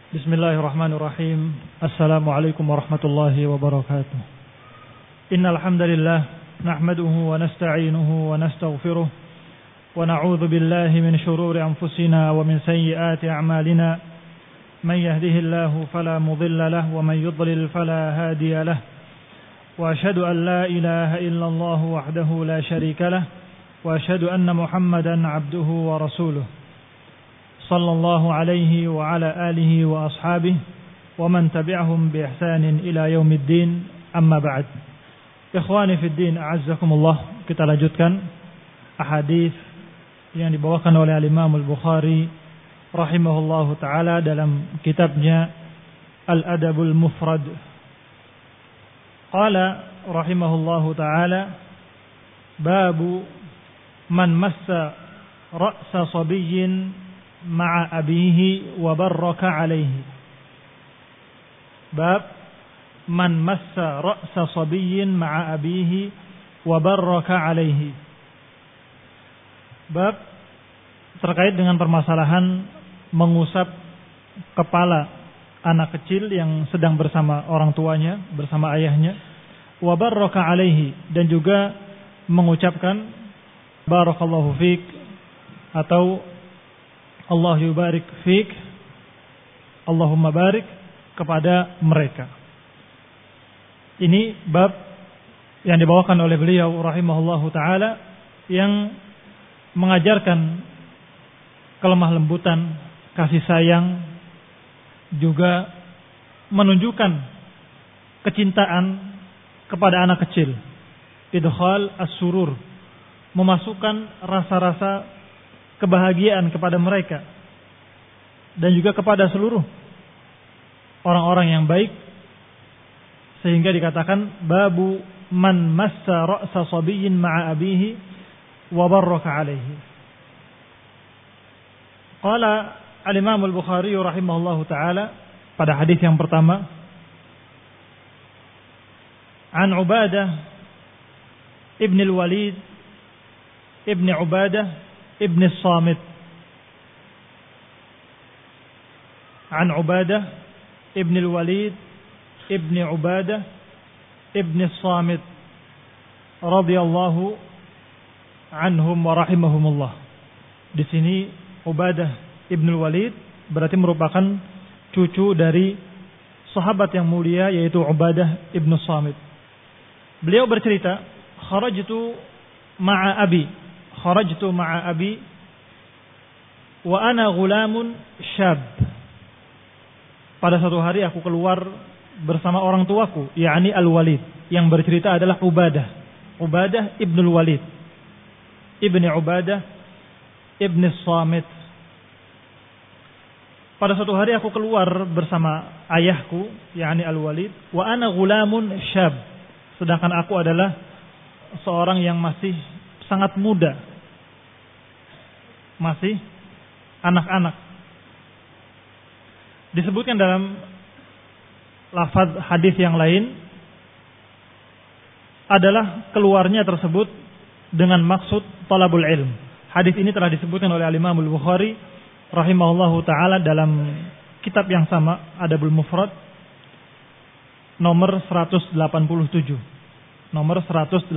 Bismillahirrahmanirrahim. Assalamualaikum warahmatullahi wabarakatuh. Innal hamdalillah nahmaduhu wa nasta'inuhu wa nastaghfiruh wa na'udzu billahi min shururi anfusina wa min sayyiati a'malina. Man yahdihillahu fala mudilla lahu wa man yudlil fala hadiya lahu. Wa asyhadu an la ilaha illallah wahdahu la syarika lahu wa asyhadu anna Muhammadan 'abduhu wa rasuluh. Sallallahu alaihi wa ala alihi wa ashabihi wa man tabi'ahum bi ihsanin ila yaumiddin, amma ba'd. Ikhwani fid din, a'azzakumullah. Kita lanjutkan ahadits yang dibawakan oleh Imam Al-Bukhari rahimahullahu taala dalam kitabnya Al-Adabul Mufrad. Qala rahimahullahu taala, babu man massa ra'sa sabiyyin ma'a abihi wa barraka alaihi. Bab man massa ra'sa sabiyyin ma'a abihi wa barraka alaihi. Bab terkait dengan permasalahan mengusap kepala anak kecil yang sedang bersama orang tuanya, bersama ayahnya, wa barraka alaihi, dan juga mengucapkan barakallahu fik atau Allah yubarik fik, Allahumma barik kepada mereka. Ini bab yang dibawakan oleh beliau rahimahullahu taala yang mengajarkan kelemah lembutan, kasih sayang, juga menunjukkan kecintaan kepada anak kecil. Idkhal as-surur, memasukkan rasa-rasa kebahagiaan kepada mereka dan juga kepada seluruh orang-orang yang baik, sehingga dikatakan babu man massa ra'sa sabiyyin ma'a abihi wa barraka alaihi. Qala al-Imam Al-Bukhari rahimahullahu taala pada hadis yang pertama, an Ubadah ibn al-Walid ibn Ubadah ibn Samit, an Ubadah ibn al-Walid ibn Ubadah ibn Samit radhiyallahu anhum wa rahimahumullah. Di sini Ubadah ibn al-Walid berarti merupakan cucu dari sahabat yang mulia, yaitu Ubadah ibn Samit. Beliau bercerita, kharajtu ma'a abi wa ana ghulamun syab. Pada suatu hari aku keluar bersama orang tuaku, yakni Al-Walid. Yang bercerita adalah Ubadah ibn al-Walid ibn Ubadah ibn Samit. Pada suatu hari aku keluar bersama ayahku, yakni Al-Walid, wa ana ghulamun syab, sedangkan aku adalah seorang yang masih sangat muda, masih anak-anak. Disebutkan dalam lafaz hadis yang lain adalah keluarnya tersebut dengan maksud talabul ilm. Hadis ini telah disebutkan oleh Imam Al-Bukhari rahimahullahu taala dalam kitab yang sama, Adabul Mufrad, nomor 187. Nomor 187.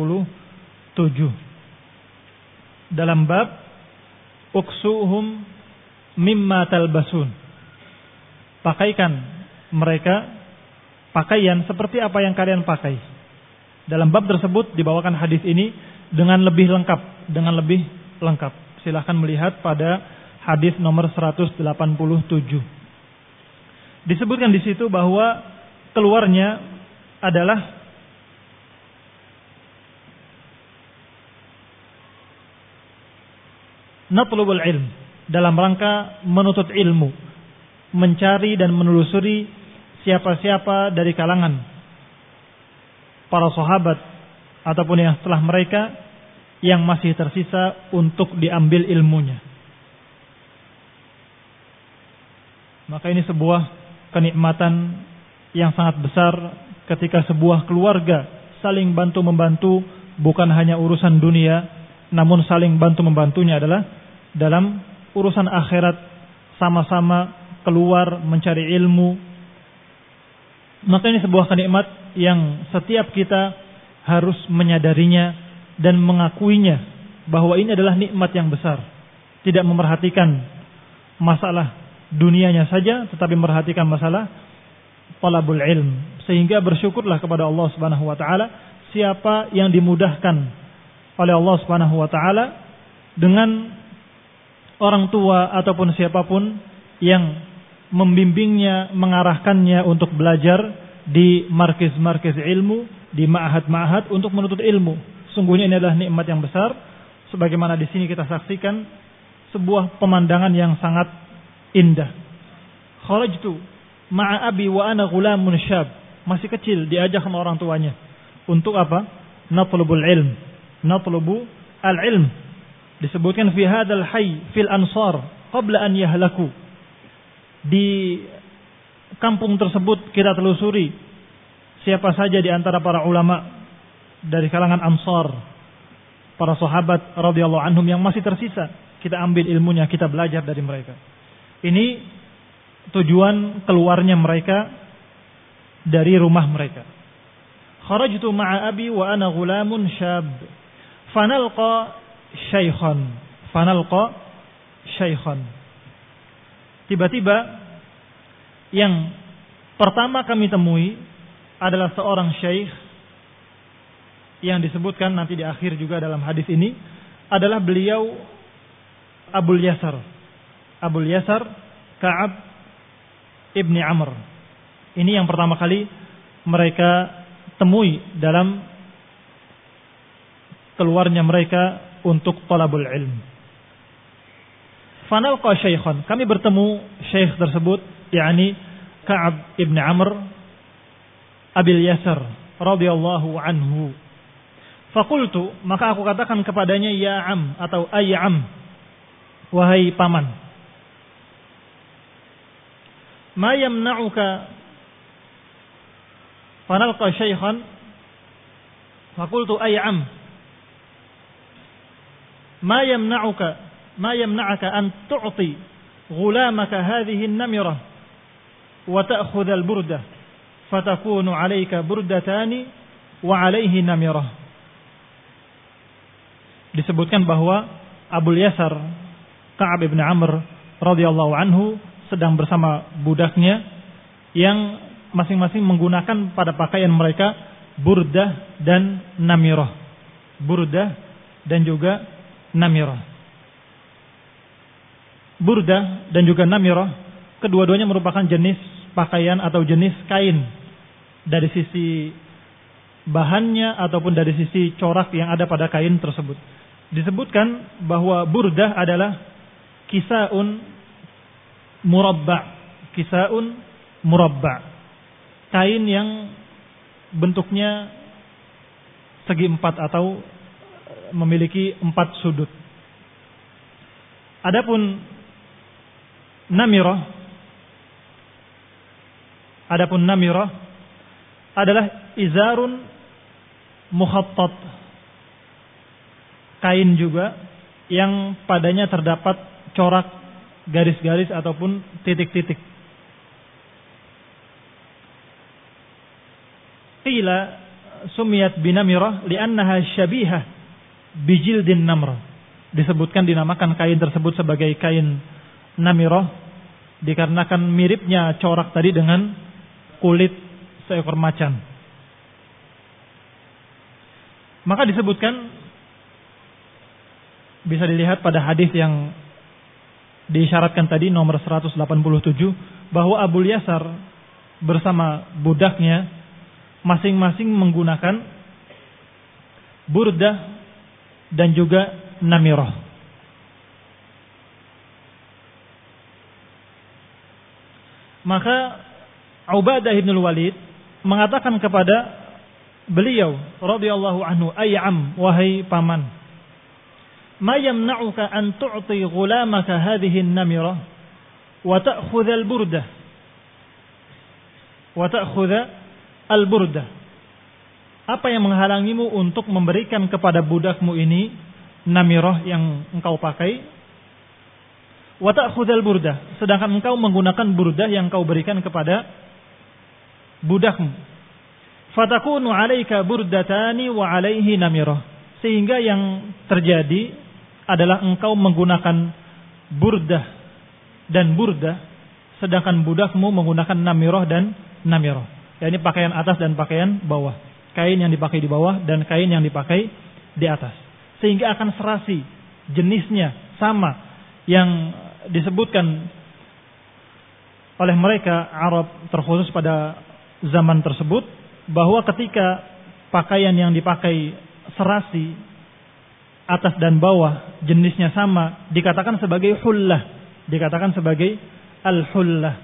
Dalam bab uksuhum mimma talbasun, pakaikan mereka pakaian seperti apa yang kalian pakai. Dalam bab tersebut dibawakan hadis ini dengan lebih lengkap. Silahkan melihat pada hadis nomor 187. Disebutkan di situ bahwa keluarnya adalah natlubul ilm, dalam rangka menuntut ilmu, mencari dan menelusuri siapa-siapa dari kalangan para sahabat ataupun yang setelah mereka yang masih tersisa untuk diambil ilmunya. Maka ini sebuah kenikmatan yang sangat besar ketika sebuah keluarga saling bantu-membantu, bukan hanya urusan dunia, namun saling bantu-membantunya adalah dalam urusan akhirat, sama-sama keluar mencari ilmu. Maka ini sebuah kenikmat yang setiap kita harus menyadarinya dan mengakuinya bahwa ini adalah nikmat yang besar. Tidak memerhatikan masalah dunianya saja, tetapi memperhatikan masalah talabul ilm. Sehingga bersyukurlah kepada Allah Subhanahu wa taala siapa yang dimudahkan oleh Allah Subhanahu wa taala dengan orang tua ataupun siapapun yang membimbingnya, mengarahkannya untuk belajar di markis-markis ilmu, di ma'had-ma'had untuk menuntut ilmu. Sungguhnya ini adalah nikmat yang besar, sebagaimana di sini kita saksikan sebuah pemandangan yang sangat indah. Kharajtu ma'a abi wa ana ghulamun syab, masih kecil, diajak sama orang tuanya. Untuk apa? Natlubul ilm, natlubu al-ilm. Disebutkan fi hadzal hayy fil ansar qabla an yahlaku. Di kampung tersebut kita telusuri siapa saja di antara para ulama dari kalangan Ansar, para sahabat radhiyallahu anhum yang masih tersisa. Kita ambil ilmunya, kita belajar dari mereka. Ini tujuan keluarnya mereka dari rumah mereka. Kharajtu ma'a abi wa ana ghulamun syab. Fanalqa syaikhan. Tiba-tiba yang pertama kami temui adalah seorang syekh yang disebutkan nanti di akhir juga dalam hadis ini adalah beliau Abul Yasar Ka'ab ibni Amr. Ini yang pertama kali mereka temui dalam keluarnya mereka untuk talabul ilm. Fanalqa syaikhan, kami bertemu syekh tersebut, yakni Ka'ab ibn Amr Abil Yasar radhiyallahu anhu. Fakultu, maka aku katakan kepadanya, ya am atau ayyam, wahai paman. Ma yamna'uka, fanalqa syaikhan, fakultu ayyam, ma yamna'aka an tu'ti ghulamaka hadhihi an-namira wa ta'khudha al-burdah fatakunu 'alayka burdatani wa 'alayhi namirah. Disebutkan bahwa Abul Yasar Ka'ab bin Amr radhiyallahu anhu sedang bersama budaknya yang masing-masing menggunakan pada pakaian mereka burdah dan namirah. Burdah dan juga namirah. Burdah dan juga namirah, kedua-duanya merupakan jenis pakaian atau jenis kain dari sisi bahannya ataupun dari sisi corak yang ada pada kain tersebut. Disebutkan bahwa burdah adalah kisaun murabba, kain yang bentuknya segi empat atau memiliki 4 sudut. Adapun namirah adalah izarun mukhattat, kain juga yang padanya terdapat corak garis-garis ataupun titik-titik. Qila sumiyat binamirah li'annaha syabihah bijildin namr. Disebutkan dinamakan kain tersebut sebagai kain namirah dikarenakan miripnya corak tadi dengan kulit seekor macan. Maka disebutkan, bisa dilihat pada hadis yang diisyaratkan tadi nomor 187, bahwa Abul Yasar bersama budaknya masing-masing menggunakan burdah dan juga namirah. Maka Ubadah bin Walid mengatakan kepada beliau radhiyallahu anhu, ayyam, wahai paman, ma yamna'uka an tu'ti ghulamaka hadhihi an-namira wa ta'khudha al-burdah. Apa yang menghalangimu untuk memberikan kepada budakmu ini namirah yang engkau pakai, wa ta'khudhal burdah, sedangkan engkau menggunakan burdah yang kau berikan kepada budakmu. Fatakunu 'alaika burdatani wa 'alaihi namirah. Sehingga yang terjadi adalah engkau menggunakan burdah dan burdah, sedangkan budakmu menggunakan namirah dan namirah. Yakni pakaian atas dan pakaian bawah. Kain yang dipakai di bawah dan kain yang dipakai di atas. Sehingga akan serasi, jenisnya sama, yang disebutkan oleh mereka Arab terkhusus pada zaman tersebut, bahwa ketika pakaian yang dipakai serasi atas dan bawah jenisnya sama, dikatakan sebagai hullah, dikatakan sebagai al-hullah.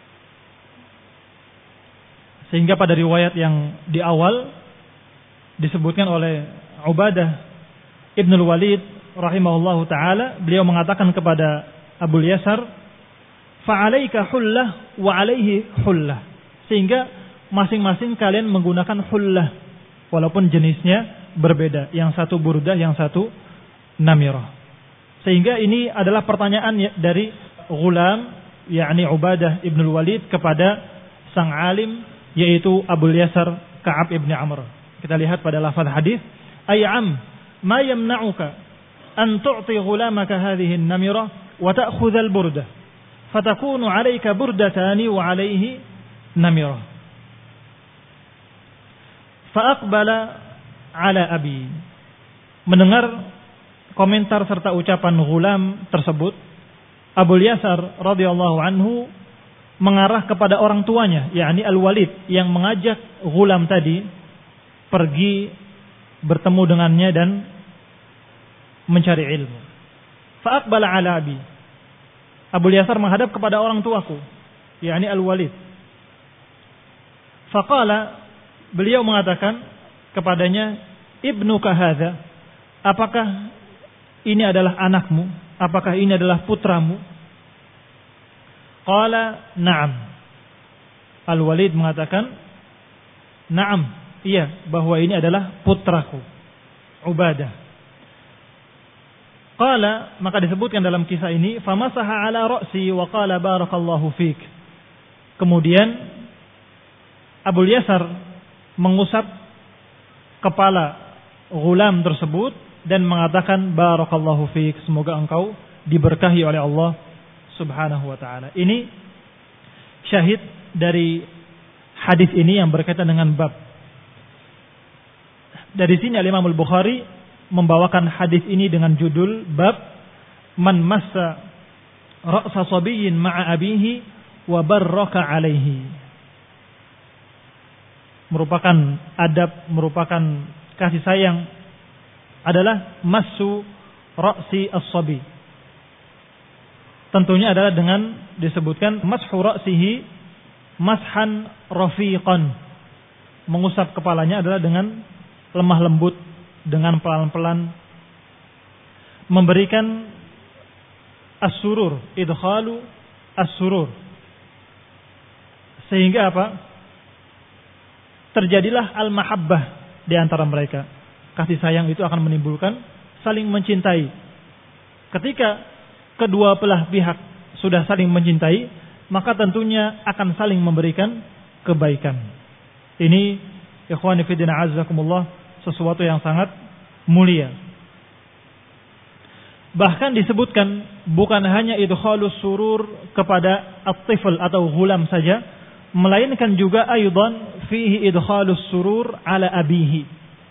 Sehingga pada riwayat yang di awal disebutkan oleh Ubadah Ibn al-Walid rahimahullahu ta'ala, beliau mengatakan kepada Abu Yasar, fa'alaika hullah wa alaihi hullah. Sehingga masing-masing kalian menggunakan hullah, walaupun jenisnya berbeda. Yang satu burdah, yang satu namirah. Sehingga ini adalah pertanyaan dari Ghulam, yakni Ubadah Ibn al-Walid, kepada sang alim, yaitu Abu Yasar Ka'ab ibn Amr. Kita lihat pada lafaz hadis, ay'am ma yamna'uka an tu'ti ghulamaka hadhihi an-namira wa ta'khudha al-burdah fatakunu 'alayka burdatani wa 'alayhi namira. Fa aqbala 'ala abi. Mendengar komentar serta ucapan ghulam tersebut, Abu Yasar radhiyallahu anhu mengarah kepada orang tuanya, yakni Al-Walid, yang mengajak ghulam tadi pergi bertemu dengannya dan mencari ilmu. Fa aqbala 'ala abi. Abu Yasar menghadap kepada orang tuaku, yakni Al-Walid. Faqala, beliau mengatakan kepadanya, ibnuka hadza, apakah ini adalah anakmu? Apakah ini adalah putramu? Qala na'am. Al-Walid mengatakan, na'am, iya, bahwa ini adalah putraku, Ubadah. Qala, maka disebutkan dalam kisah ini, famasaha ala ra'si wa qala barakallahu fik. Kemudian Abu Yasar mengusap kepala ghulam tersebut dan mengatakan barakallahu fik, semoga engkau diberkahi oleh Allah Subhanahu wa ta'ala. Ini syahid dari hadis ini yang berkaitan dengan bab. Dari sini Imam Al-Bukhari membawakan hadis ini dengan judul bab man massa ra'sa sabiyyin ma'a abihi wa barraka alaihi. Merupakan adab, merupakan kasih sayang adalah massu ra'si as-sabi. Tentunya adalah dengan disebutkan mashu ra'sihi mashan rafiqan. Mengusap kepalanya adalah dengan lemah lembut, dengan pelan-pelan, memberikan as-surur, idkhalu as-surur. Sehingga apa? Terjadilah al-mahabbah di antara mereka. Kasih sayang itu akan menimbulkan saling mencintai. Ketika kedua belah pihak sudah saling mencintai, maka tentunya akan saling memberikan kebaikan. Ini ikhwani fi din azzakumullah, sesuatu yang sangat mulia. Bahkan disebutkan bukan hanya idkhalus surur kepada at-tifl atau ghulam saja, melainkan juga aidan fihi idkhalus surur ala abihi.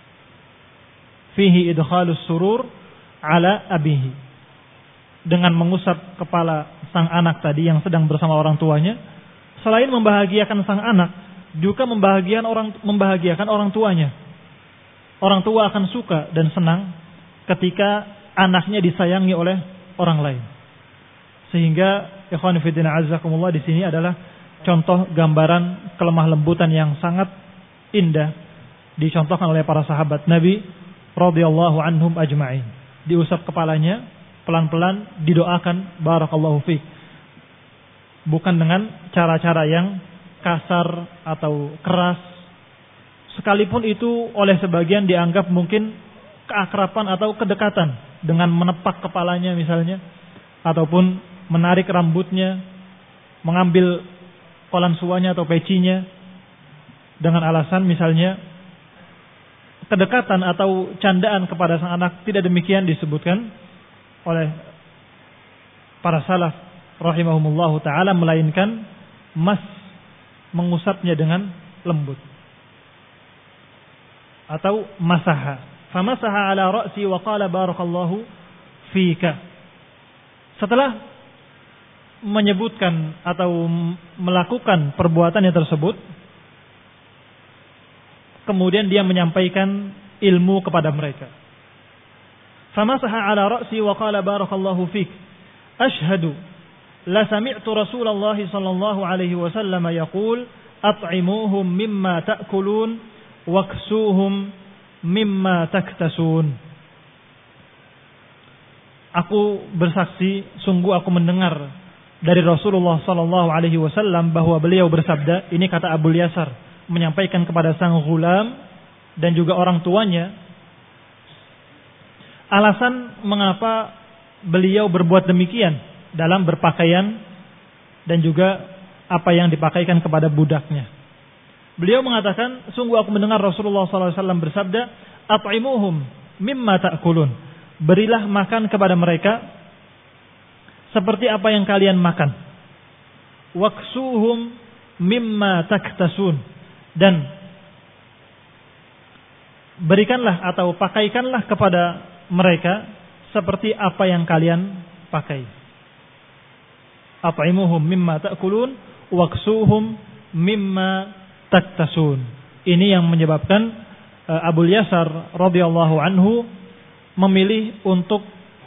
Fihi idkhalus surur ala abihi. Dengan mengusap kepala sang anak tadi yang sedang bersama orang tuanya, selain membahagiakan sang anak, juga membahagiakan orang tuanya. Orang tua akan suka dan senang ketika anaknya disayangi oleh orang lain. Sehingga ikhwan fillah azzakumullah, di sini adalah contoh gambaran kelemah lembutan yang sangat indah dicontohkan oleh para sahabat Nabi radhiyallahu anhum ajma'in. Diusap kepalanya pelan-pelan, didoakan barakallahu fiik. Bukan dengan cara-cara yang kasar atau keras. Sekalipun itu oleh sebagian dianggap mungkin keakraban atau kedekatan, dengan menepak kepalanya misalnya, ataupun menarik rambutnya, mengambil kolan suanya atau pecinya dengan alasan misalnya kedekatan atau candaan kepada sang anak. Tidak demikian disebutkan oleh para salaf rahimahumullahu ta'ala, melainkan mengusapnya dengan lembut atau masaha. Famasaha ala ra'si wa qala barakallahu fika. Setelah menyebutkan atau melakukan perbuatannya tersebut, kemudian dia menyampaikan ilmu kepada mereka. Famasaha ala ra'si wa qala barakallahu fik. Ashhadu la sami'tu Rasulullah sallallahu alaihi wasallam yaqul at'imuhum mimma ta'kulun waksuhum mimma taktasun. Aku bersaksi, sungguh aku mendengar dari Rasulullah sallallahu alaihi wasallam bahwa beliau bersabda, ini kata Abu Yasar menyampaikan kepada sang ghulam dan juga orang tuanya alasan mengapa beliau berbuat demikian dalam berpakaian dan juga apa yang dipakaikan kepada budaknya. Beliau mengatakan, sungguh aku mendengar Rasulullah SAW bersabda, at'imuhum mimma ta'kulun. Berilah makan kepada mereka seperti apa yang kalian makan. Waksuhum mimma taktasun. Dan berikanlah atau pakaikanlah kepada mereka seperti apa yang kalian pakai. At'imuhum mimma ta'kulun waksuhum mimma taktasun. Ini yang menyebabkan Abu Yasar radhiyallahu anhu memilih untuk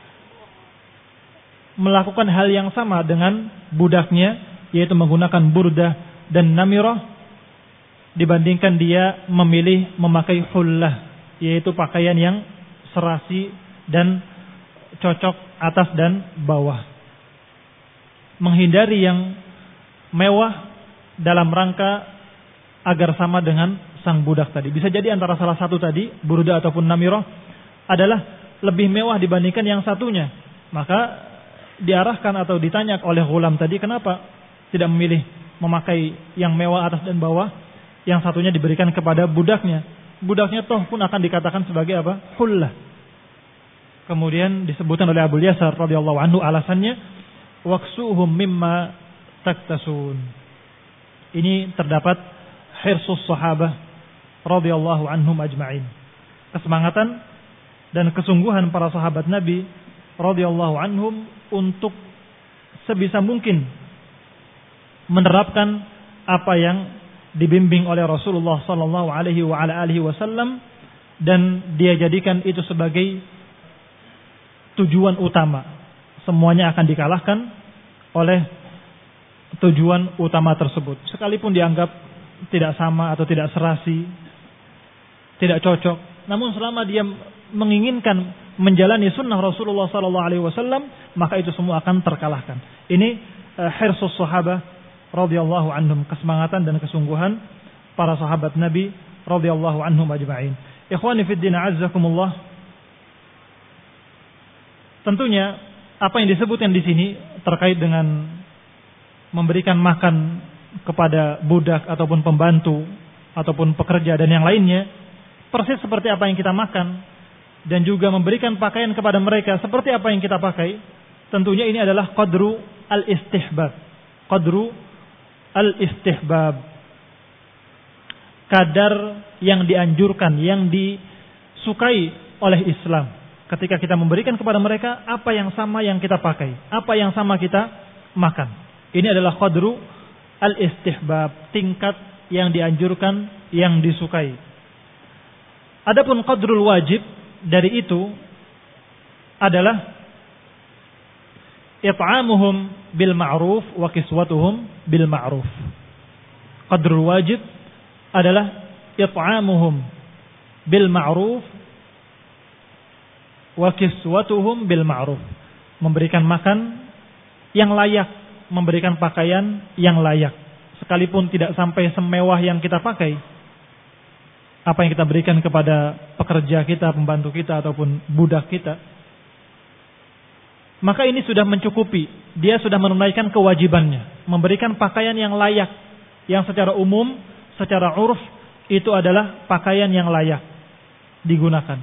melakukan hal yang sama dengan budaknya, yaitu menggunakan burdah dan namirah, dibandingkan dia memilih memakai hullah, yaitu pakaian yang serasi dan cocok atas dan bawah. Menghindari yang mewah dalam rangka agar sama dengan sang budak tadi. Bisa jadi antara salah satu tadi, burdah ataupun namirah, adalah lebih mewah dibandingkan yang satunya. Maka diarahkan atau ditanya oleh ghulam tadi, kenapa tidak memilih memakai yang mewah atas dan bawah, yang satunya diberikan kepada budaknya. Budaknya toh pun akan dikatakan sebagai apa? Hullah. Kemudian disebutkan oleh Abu Yasar radhiyallahu anhu alasannya, waksuhum mimma taktasun. Ini terdapat hirsus sahabah radhiyallahu anhum ajma'in. Kesemangatan dan kesungguhan para sahabat Nabi radhiyallahu anhum untuk sebisa mungkin menerapkan apa yang dibimbing oleh Rasulullah sallallahu alaihi wa ala alihi wasallam, dan dia jadikan itu sebagai tujuan utama. Semuanya akan dikalahkan oleh tujuan utama tersebut, sekalipun dianggap tidak sama atau tidak serasi, tidak cocok. Namun selama dia menginginkan menjalani sunnah Rasulullah sallallahu alaihi wasallam, maka itu semua akan terkalahkan. Ini hirsus sahabah radhiyallahu anhum, kesemangatan dan kesungguhan para sahabat Nabi radhiyallahu anhum ajma'in. Ikhwani fid din, azzakumullah. Tentunya apa yang disebutkan di sini terkait dengan memberikan makan kepada budak ataupun pembantu ataupun pekerja dan yang lainnya, persis seperti apa yang kita makan, dan juga memberikan pakaian kepada mereka seperti apa yang kita pakai. Tentunya ini adalah qadru al-istihbab. Qadru al-istihbab. Kadar yang dianjurkan, yang disukai oleh Islam. Ketika kita memberikan kepada mereka apa yang sama yang kita pakai, apa yang sama kita makan. Ini adalah qadru al-istihbab, tingkat yang dianjurkan, yang disukai. Adapun qadrul wajib dari itu adalah it'amuhum bil ma'ruf wa kiswatuhum bil ma'ruf. Qadrul wajib adalah it'amuhum bil ma'ruf wa kiswatuhum bil ma'ruf. Memberikan makan yang layak, memberikan pakaian yang layak, sekalipun tidak sampai semewah yang kita pakai. Apa yang kita berikan kepada pekerja kita, pembantu kita ataupun budak kita, maka ini sudah mencukupi. Dia sudah menunaikan kewajibannya, memberikan pakaian yang layak, yang secara umum, secara urf itu adalah pakaian yang layak digunakan.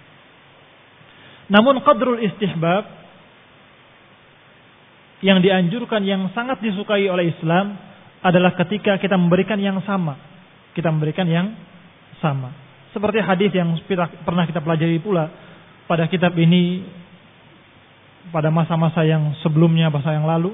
Namun qadrul istihbab yang dianjurkan, yang sangat disukai oleh Islam adalah ketika kita memberikan yang sama. Kita memberikan yang sama. Seperti hadis yang pernah kita pelajari pula pada kitab ini pada masa-masa yang sebelumnya, masa yang lalu,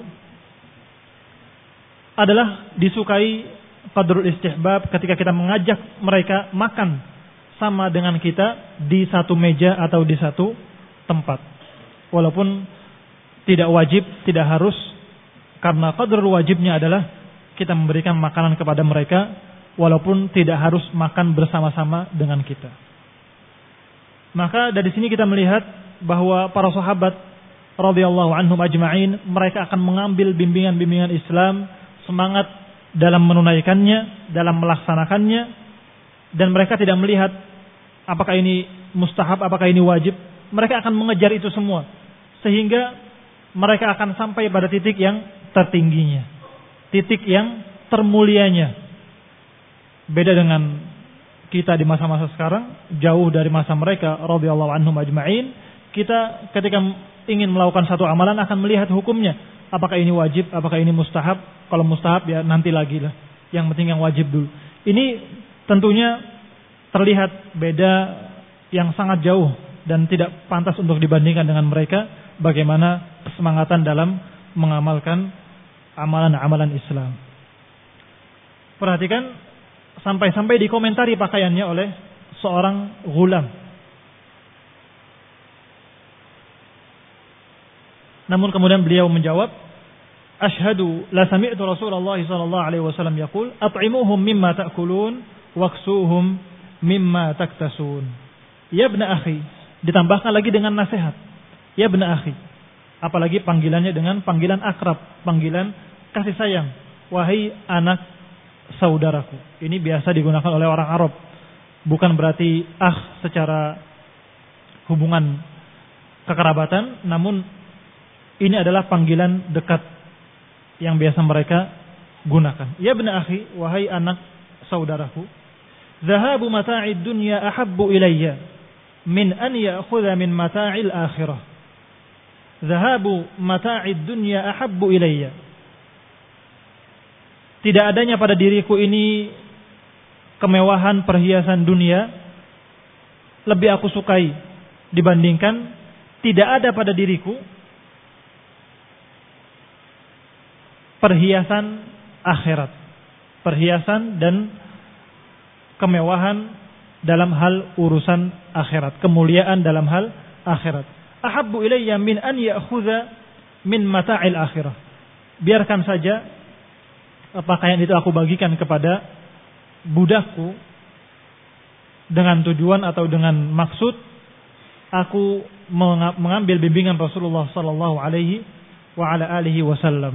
adalah disukai qadrul istihbab ketika kita mengajak mereka makan sama dengan kita di satu meja atau di satu tempat. Walaupun tidak wajib, tidak harus, karena qadrul wajibnya adalah kita memberikan makanan kepada mereka walaupun tidak harus makan bersama-sama dengan kita. Maka dari sini kita melihat bahwa para sahabat radhiyallahu anhum ajma'in, mereka akan mengambil bimbingan-bimbingan Islam, semangat dalam menunaikannya, dalam melaksanakannya, dan mereka tidak melihat apakah ini mustahab, apakah ini wajib. Mereka akan mengejar itu semua, sehingga mereka akan sampai pada titik yang tertingginya, titik yang termulianya. Beda dengan kita di masa-masa sekarang, jauh dari masa mereka radhiyallahu anhum ajma'in. Kita ketika ingin melakukan satu amalan akan melihat hukumnya, apakah ini wajib, apakah ini mustahab. Kalau mustahab ya nanti lagi lah, yang penting yang wajib dulu. Ini tentunya terlihat beda yang sangat jauh dan tidak pantas untuk dibandingkan dengan mereka. Bagaimana kesemangatan dalam mengamalkan amalan-amalan Islam. Perhatikan, sampai-sampai dikomentari pakaiannya oleh seorang ghulam. Namun kemudian beliau menjawab, "Asyhadu la sami'tu Rasulullah sallallahu alaihi wasallam yaqul, at'imuhum mimma ta'kulun waksuhum mimma taktasun." Ya ibn akhi, ditambahkan lagi dengan nasihat. Ya ibn akhi. Apalagi panggilannya dengan panggilan akrab, panggilan kasih sayang. Wahai anak saudaraku. Ini biasa digunakan oleh orang Arab. Bukan berarti secara hubungan kekerabatan, namun ini adalah panggilan dekat yang biasa mereka gunakan. Ya ibn akhi, wahai anak saudaraku, zahabu mata'id dunya ahabbu ilayya min an ya'khudha min mata'il akhirah. Zahabu mata'id dunya ahabbu ilayya. Tidak adanya pada diriku ini kemewahan perhiasan dunia lebih aku sukai dibandingkan tidak ada pada diriku perhiasan akhirat, perhiasan dan kemewahan dalam hal urusan akhirat, kemuliaan dalam hal akhirat. Ahabbu ilayya min an ya'khudha min mata'il akhirah. Biarkan saja pakaian itu aku bagikan kepada budakku dengan tujuan atau dengan maksud aku mengambil bimbingan Rasulullah sallallahu alaihi wa ala alihi wasallam.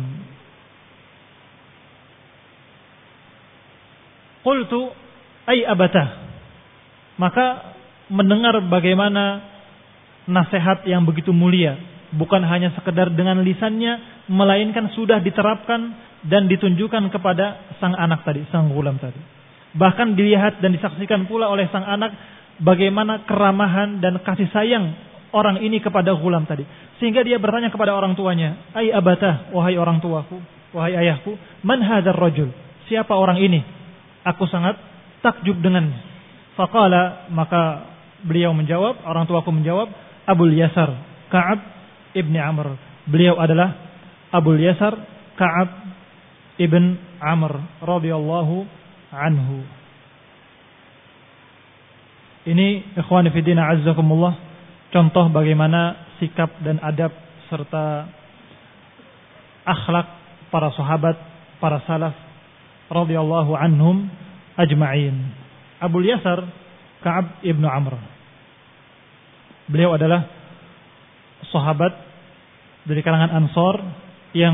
Qultu ay abatah. Maka mendengar bagaimana nasihat yang begitu mulia, bukan hanya sekedar dengan lisannya, melainkan sudah diterapkan dan ditunjukkan kepada sang anak tadi, sang ghulam tadi. Bahkan dilihat dan disaksikan pula oleh sang anak bagaimana keramahan dan kasih sayang orang ini kepada ghulam tadi. Sehingga dia bertanya kepada orang tuanya, "Ai abatah, wahai orang tuaku, wahai ayahku, man hadzal rajul? Siapa orang ini? Aku sangat takjub dengannya." Faqala, maka beliau menjawab, orang tuaku menjawab, Abul Yasar, Ka'ab ibn Amr. Beliau adalah Abul Yasar, Ka'ab ibn Amr radhiyallahu anhu. Ini ikhwani fi din azzakumullah, contoh bagaimana sikap dan adab serta akhlak para sahabat, para salaf radhiyallahu anhum ajma'in. Abul Yasar, Ka'ab ibn Amr. Beliau adalah sahabat dari kalangan Ansor yang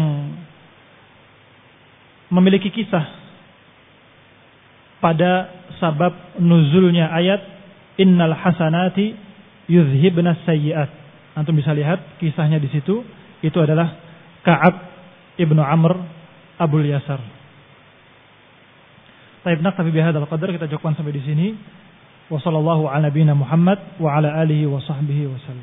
memiliki kisah pada sabab nuzulnya ayat Innal hasanati yuzhibnas sayyi'at. Antum bisa lihat kisahnya di situ. itu adalah Ka'ab ibnu Amr Abul Yasar. Baik, naktafi bihadzal qadar, kita cukupkan sampai di sini. Wa sallallahu ala nabiyyina Muhammad wa ala alihi wa sahbihi wasallam.